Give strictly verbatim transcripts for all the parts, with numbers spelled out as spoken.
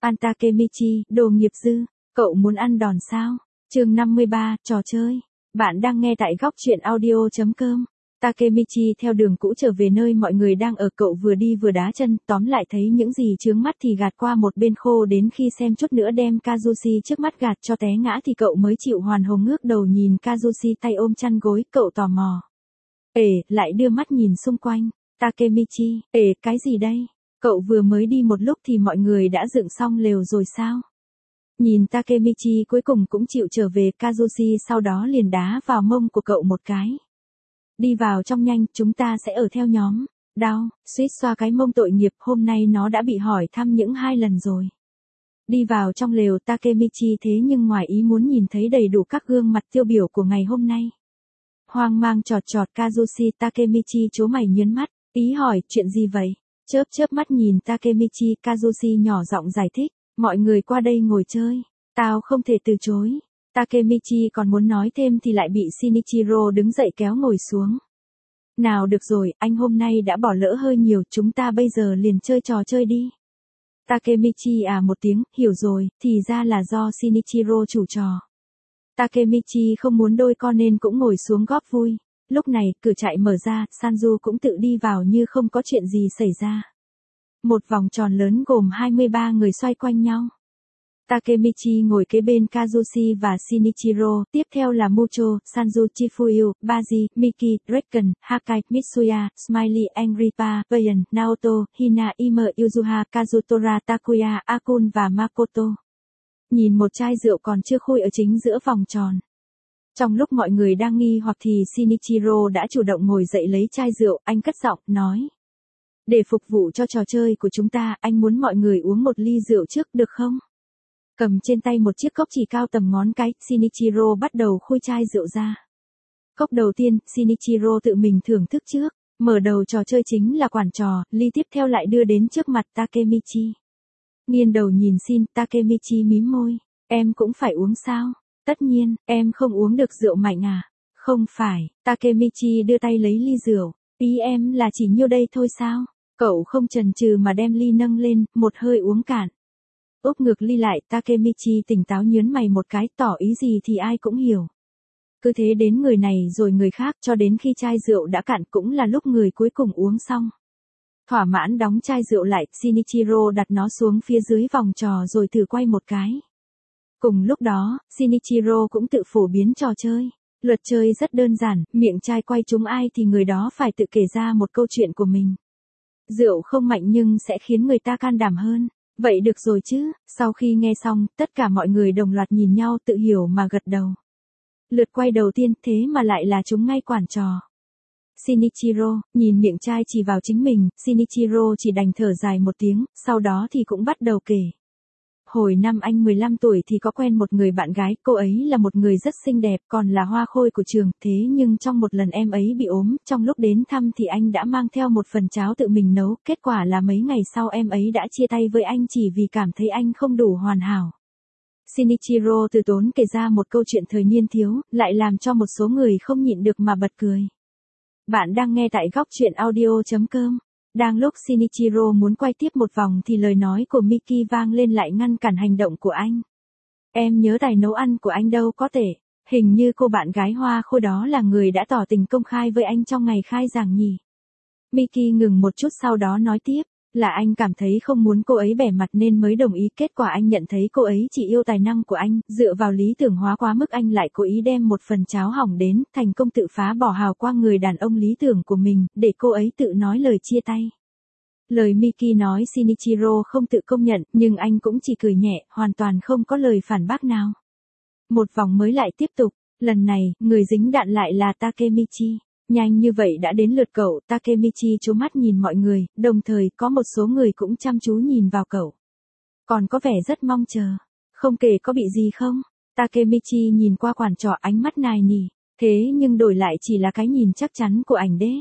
An Takemichi, đồ nghiệp dư, cậu muốn ăn đòn sao? Chương năm mươi ba, trò chơi. Bạn đang nghe tại góc truyện audio chấm com. Takemichi theo đường cũ trở về nơi mọi người đang ở, cậu vừa đi vừa đá chân, tóm lại thấy những gì chướng mắt thì gạt qua một bên, khô đến khi xem chút nữa đem Kazushi trước mắt gạt cho té ngã thì cậu mới chịu hoàn hồn ngước đầu nhìn Kazushi tay ôm chăn gối, cậu tò mò. Ể, lại đưa mắt nhìn xung quanh. Takemichi, ể, cái gì đây? Cậu vừa mới đi một lúc thì mọi người đã dựng xong lều rồi sao? Nhìn Takemichi cuối cùng cũng chịu trở về, Kazushi sau đó liền đá vào mông của cậu một cái. Đi vào trong nhanh, chúng ta sẽ ở theo nhóm. Đau, suýt xoa cái mông tội nghiệp, hôm nay nó đã bị hỏi thăm những hai lần rồi. Đi vào trong lều, Takemichi thế nhưng ngoài ý muốn nhìn thấy đầy đủ các gương mặt tiêu biểu của ngày hôm nay. Hoang mang chọt chọt Kazushi, Takemichi trố mày nhớn mắt, ý hỏi, chuyện gì vậy? Chớp chớp mắt nhìn Takemichi, Kazushi nhỏ giọng giải thích, mọi người qua đây ngồi chơi, tao không thể từ chối. Takemichi còn muốn nói thêm thì lại bị Shinichiro đứng dậy kéo ngồi xuống. Nào được rồi, anh hôm nay đã bỏ lỡ hơi nhiều, chúng ta bây giờ liền chơi trò chơi đi. Takemichi à một tiếng, hiểu rồi, thì ra là do Shinichiro chủ trò. Takemichi không muốn đôi con nên cũng ngồi xuống góp vui. Lúc này, cửa trại mở ra, Sanju cũng tự đi vào như không có chuyện gì xảy ra. Một vòng tròn lớn gồm hai mươi ba người xoay quanh nhau. Takemichi ngồi kế bên Kazushi và Shinichiro, tiếp theo là Mucho, Sanju, Chifuyu, Baji, Miki, Draken, Hakai, Mitsuya, Smiley, Angripa, Payan, Naoto, Hina, Ime, Yuzuha, Kazutora, Takuya, Akun và Makoto. Nhìn một chai rượu còn chưa khui ở chính giữa vòng tròn. Trong lúc mọi người đang nghi hoặc thì Shinichiro đã chủ động ngồi dậy lấy chai rượu, anh cất giọng, nói. Để phục vụ cho trò chơi của chúng ta, anh muốn mọi người uống một ly rượu trước, được không? Cầm trên tay một chiếc cốc chỉ cao tầm ngón cái, Shinichiro bắt đầu khui chai rượu ra. Cốc đầu tiên, Shinichiro tự mình thưởng thức trước, mở đầu trò chơi chính là quản trò, ly tiếp theo lại đưa đến trước mặt Takemichi. Nghiêng đầu nhìn Shin, Takemichi mím môi, em cũng phải uống sao? Tất nhiên, em không uống được rượu mạnh à? Không phải, Takemichi đưa tay lấy ly rượu, ý em là chỉ nhiêu đây thôi sao? Cậu không chần chừ mà đem ly nâng lên, một hơi uống cạn. Úp ngược ly lại, Takemichi tỉnh táo nhớn mày một cái, tỏ ý gì thì ai cũng hiểu. Cứ thế đến người này rồi người khác, cho đến khi chai rượu đã cạn cũng là lúc người cuối cùng uống xong. Thỏa mãn đóng chai rượu lại, Shinichiro đặt nó xuống phía dưới vòng trò rồi thử quay một cái. Cùng lúc đó, Shinichiro cũng tự phổ biến trò chơi. Luật chơi rất đơn giản, miệng chai quay trúng ai thì người đó phải tự kể ra một câu chuyện của mình. Rượu không mạnh nhưng sẽ khiến người ta can đảm hơn. Vậy được rồi chứ, sau khi nghe xong, tất cả mọi người đồng loạt nhìn nhau tự hiểu mà gật đầu. Lượt quay đầu tiên thế mà lại là chúng ngay quản trò. Shinichiro, nhìn miệng chai chỉ vào chính mình, Shinichiro chỉ đành thở dài một tiếng, sau đó thì cũng bắt đầu kể. Hồi năm anh mười lăm tuổi thì có quen một người bạn gái, cô ấy là một người rất xinh đẹp, còn là hoa khôi của trường, thế nhưng trong một lần em ấy bị ốm, trong lúc đến thăm thì anh đã mang theo một phần cháo tự mình nấu, kết quả là mấy ngày sau em ấy đã chia tay với anh chỉ vì cảm thấy anh không đủ hoàn hảo. Shinichiro từ tốn kể ra một câu chuyện thời niên thiếu, lại làm cho một số người không nhịn được mà bật cười. Bạn đang nghe tại góc truyện audio chấm com. Đang lúc Shinichiro muốn quay tiếp một vòng thì lời nói của Miki vang lên lại ngăn cản hành động của anh. Em nhớ tài nấu ăn của anh đâu có tệ, hình như cô bạn gái hoa khôi đó là người đã tỏ tình công khai với anh trong ngày khai giảng nhỉ. Miki ngừng một chút sau đó nói tiếp, là anh cảm thấy không muốn cô ấy bẻ mặt nên mới đồng ý, kết quả anh nhận thấy cô ấy chỉ yêu tài năng của anh, dựa vào lý tưởng hóa quá mức anh lại cố ý đem một phần cháo hỏng đến, thành công tự phá bỏ hào quang người đàn ông lý tưởng của mình, để cô ấy tự nói lời chia tay. Lời Miki nói Shinichiro không tự công nhận, nhưng anh cũng chỉ cười nhẹ, hoàn toàn không có lời phản bác nào. Một vòng mới lại tiếp tục, lần này, người dính đạn lại là Takemichi. Nhanh như vậy đã đến lượt cậu, Takemichi trố mắt nhìn mọi người, đồng thời có một số người cũng chăm chú nhìn vào cậu. Còn có vẻ rất mong chờ. Không kể có bị gì không? Takemichi nhìn qua quản trò ánh mắt nài nỉ, thế nhưng đổi lại chỉ là cái nhìn chắc chắn của ảnh đế.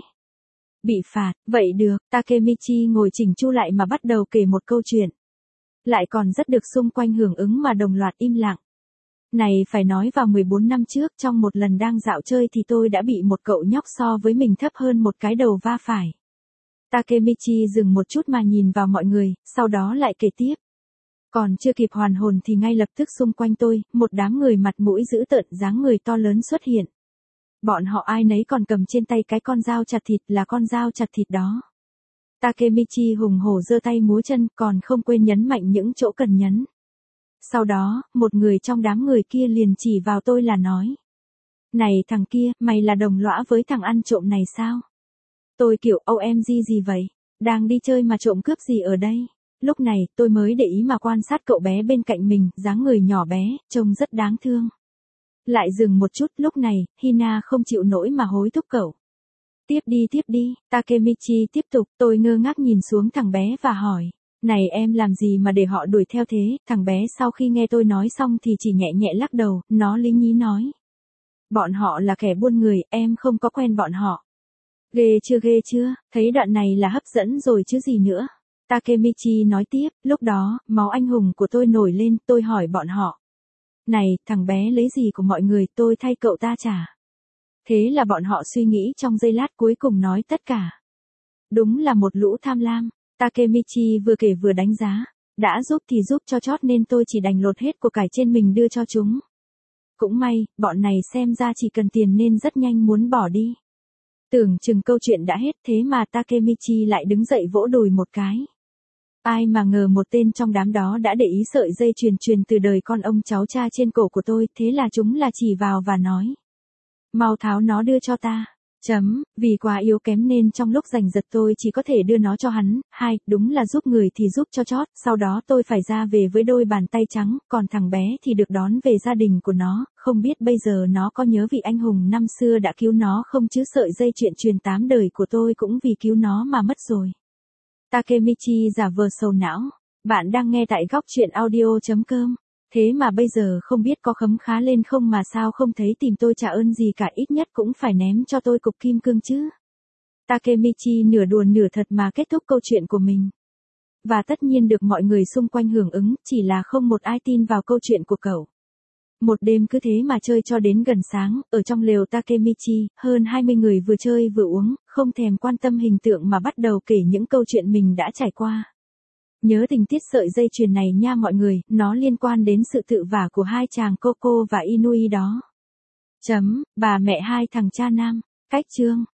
Bị phạt, vậy được, Takemichi ngồi chỉnh chu lại mà bắt đầu kể một câu chuyện. Lại còn rất được xung quanh hưởng ứng mà đồng loạt im lặng. Này phải nói vào mười bốn năm trước trong một lần đang dạo chơi thì tôi đã bị một cậu nhóc so với mình thấp hơn một cái đầu va phải. Takemichi dừng một chút mà nhìn vào mọi người, sau đó lại kể tiếp. Còn chưa kịp hoàn hồn thì ngay lập tức xung quanh tôi, một đám người mặt mũi dữ tợn dáng người to lớn xuất hiện. Bọn họ ai nấy còn cầm trên tay cái con dao chặt thịt là con dao chặt thịt đó. Takemichi hùng hổ giơ tay múa chân còn không quên nhấn mạnh những chỗ cần nhấn. Sau đó, một người trong đám người kia liền chỉ vào tôi là nói. Này thằng kia, mày là đồng lõa với thằng ăn trộm này sao? Tôi kiểu ô em giê gì vậy? Đang đi chơi mà trộm cướp gì ở đây? Lúc này, tôi mới để ý mà quan sát cậu bé bên cạnh mình, dáng người nhỏ bé, trông rất đáng thương. Lại dừng một chút, lúc này, Hina không chịu nổi mà hối thúc cậu. Tiếp đi tiếp đi, Takemichi tiếp tục, tôi ngơ ngác nhìn xuống thằng bé và hỏi. Này em làm gì mà để họ đuổi theo thế? Thằng bé sau khi nghe tôi nói xong thì chỉ nhẹ nhẹ lắc đầu, nó lý nhí nói. Bọn họ là kẻ buôn người, em không có quen bọn họ. Ghê chưa ghê chưa, thấy đoạn này là hấp dẫn rồi chứ gì nữa. Takemichi nói tiếp, lúc đó, máu anh hùng của tôi nổi lên, tôi hỏi bọn họ. Này, thằng bé lấy gì của mọi người, tôi thay cậu ta trả. Thế là bọn họ suy nghĩ trong giây lát cuối cùng nói tất cả. Đúng là một lũ tham lam. Takemichi vừa kể vừa đánh giá. Đã giúp thì giúp cho chót nên tôi chỉ đành lột hết của cải trên mình đưa cho chúng. Cũng may, bọn này xem ra chỉ cần tiền nên rất nhanh muốn bỏ đi. Tưởng chừng câu chuyện đã hết thế mà Takemichi lại đứng dậy vỗ đùi một cái. Ai mà ngờ một tên trong đám đó đã để ý sợi dây chuyền truyền từ đời con ông cháu cha trên cổ của tôi, thế là chúng là chỉ vào và nói. Mau tháo nó đưa cho ta. Chấm, vì quá yếu kém nên trong lúc giành giật tôi chỉ có thể đưa nó cho hắn. Hai, đúng là giúp người thì giúp cho chót, sau đó tôi phải ra về với đôi bàn tay trắng, còn thằng bé thì được đón về gia đình của nó, không biết bây giờ nó có nhớ vị anh hùng năm xưa đã cứu nó không chứ sợi dây chuyện truyền tám đời của tôi cũng vì cứu nó mà mất rồi. Takemichi giả vờ sầu não. Bạn đang nghe tại góc truyện audio chấm com. Thế mà bây giờ không biết có khấm khá lên không mà sao không thấy tìm tôi trả ơn gì cả, ít nhất cũng phải ném cho tôi cục kim cương chứ. Takemichi nửa đùa nửa thật mà kết thúc câu chuyện của mình. Và tất nhiên được mọi người xung quanh hưởng ứng, chỉ là không một ai tin vào câu chuyện của cậu. Một đêm cứ thế mà chơi cho đến gần sáng, ở trong lều Takemichi, hơn hai mươi người vừa chơi vừa uống, không thèm quan tâm hình tượng mà bắt đầu kể những câu chuyện mình đã trải qua. Nhớ tình tiết sợi dây chuyền này nha mọi người, nó liên quan đến sự tự vả của hai chàng Coco và Inui đó. Chấm, bà mẹ hai thằng cha nam. Cách chương.